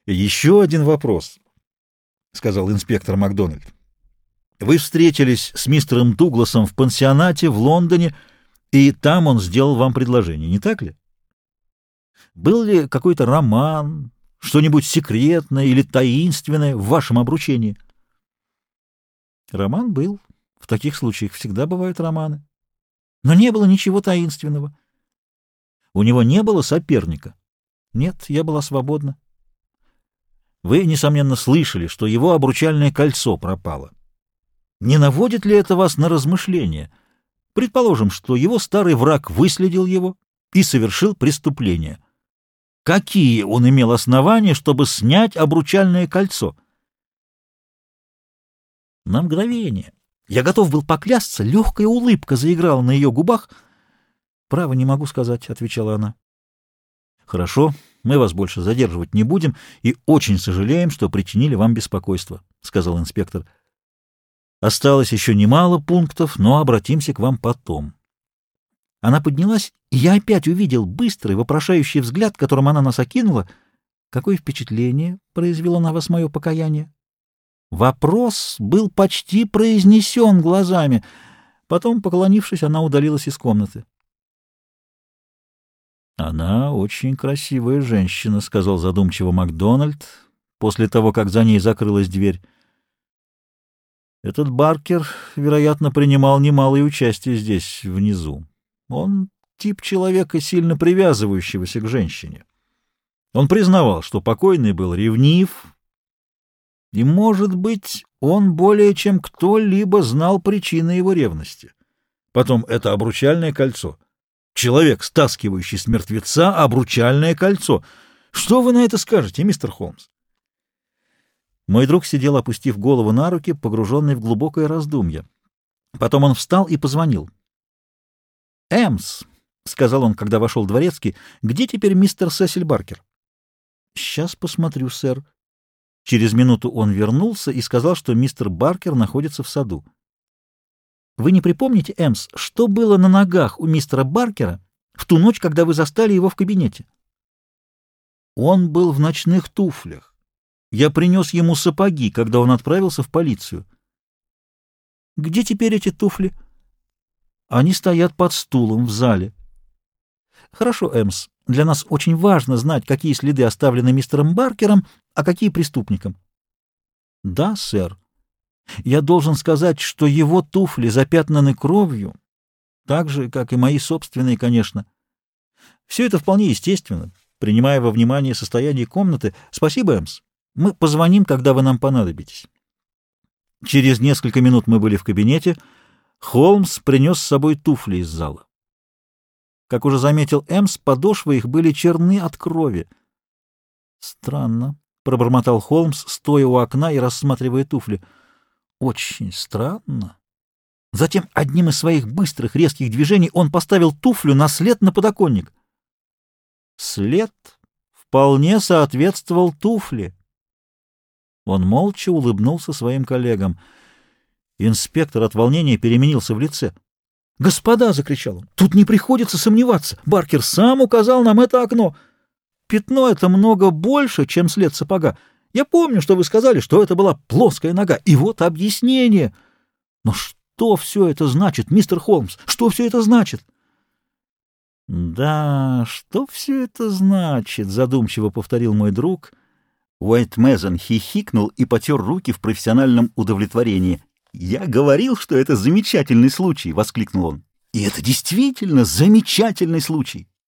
Еще один вопрос, — сказал инспектор Макдональд. Вы встретились с мистером Дугласом в пансионате в Лондоне, и там он сделал вам предложение, не так ли? Был ли какой-то роман, что-нибудь секретное или таинственное в вашем обручении? Роман был. В таких случаях всегда бывают романы. Но не было ничего таинственного. У него не было соперника. Нет, я была свободна. Вы, несомненно, слышали, что его обручальное кольцо пропало. Не наводит ли это вас на размышления? Предположим, что его старый враг выследил его и совершил преступление. Какие он имел основания, чтобы снять обручальное кольцо? На мгновение. Я готов был поклясться, легкая улыбка заиграла на ее губах. «Право, не могу сказать», — отвечала она. «Хорошо, мы вас больше задерживать не будем и очень сожалеем, что причинили вам беспокойство», — сказал инспектор. «Осталось еще немало пунктов, но обратимся к вам потом». Она поднялась, и я опять увидел быстрый, вопрошающий взгляд, которым она нас окинула. Какое впечатление произвело на вас мое покаяние? Вопрос был почти произнесен глазами. Потом, поклонившись, она удалилась из комнаты. «Она очень красивая женщина», — сказал задумчиво Макдональд, после того, как за ней закрылась дверь. «Этот Баркер, вероятно, принимал немалое участие здесь, внизу. Он тип человека, сильно привязывающегося к женщине. Он признавал, что покойный был ревнив, и, может быть, он более чем кто-либо знал причины его ревности. Потом это обручальное кольцо. Человек, стаскивающий с мертвеца обручальное кольцо. Что вы на это скажете, мистер Холмс?» Мой друг сидел, опустив голову на руки, погруженный в глубокое раздумье. Потом он встал и позвонил. «Эмс», — сказал он, когда вошел дворецкий, — «где теперь мистер Сесиль Баркер?» «Сейчас посмотрю, сэр». Через минуту он вернулся и сказал, что мистер Баркер находится в саду. «Вы не припомните, Эмс, что было на ногах у мистера Баркера в ту ночь, когда вы застали его в кабинете?» «Он был в ночных туфлях. Я принес ему сапоги, когда он отправился в полицию». «Где теперь эти туфли?» «Они стоят под стулом в зале». «Хорошо, Эмс, для нас очень важно знать, какие следы оставлены мистером Баркером, а какие преступником». «Да, сэр. Я должен сказать, что его туфли запятнаны кровью, так же, как и мои собственные, конечно. Все это вполне естественно, принимая во внимание состояние комнаты. Спасибо, Эмс. Мы позвоним, когда вы нам понадобитесь». Через несколько минут мы были в кабинете. Холмс принес с собой туфли из зала. Как уже заметил Эмс, подошвы их были черны от крови. «Странно», — пробормотал Холмс, стоя у окна и рассматривая туфли. «Очень странно». Затем одним из своих быстрых резких движений он поставил туфлю на след на подоконник. След вполне соответствовал туфле. Он молча улыбнулся своим коллегам. Инспектор от волнения переменился в лице. «Господа!» — закричал он. «Тут не приходится сомневаться. Баркер сам указал нам это окно. Пятно это много больше, чем след сапога. Я помню, что вы сказали, что это была плоская нога. И вот объяснение. Но что все это значит, мистер Холмс? Что все это значит?» «Да, что все это значит?» — задумчиво повторил мой друг. Уайт Мезон хихикнул и потер руки в профессиональном удовлетворении. «Я говорил, что это замечательный случай!» — воскликнул он. «И это действительно замечательный случай!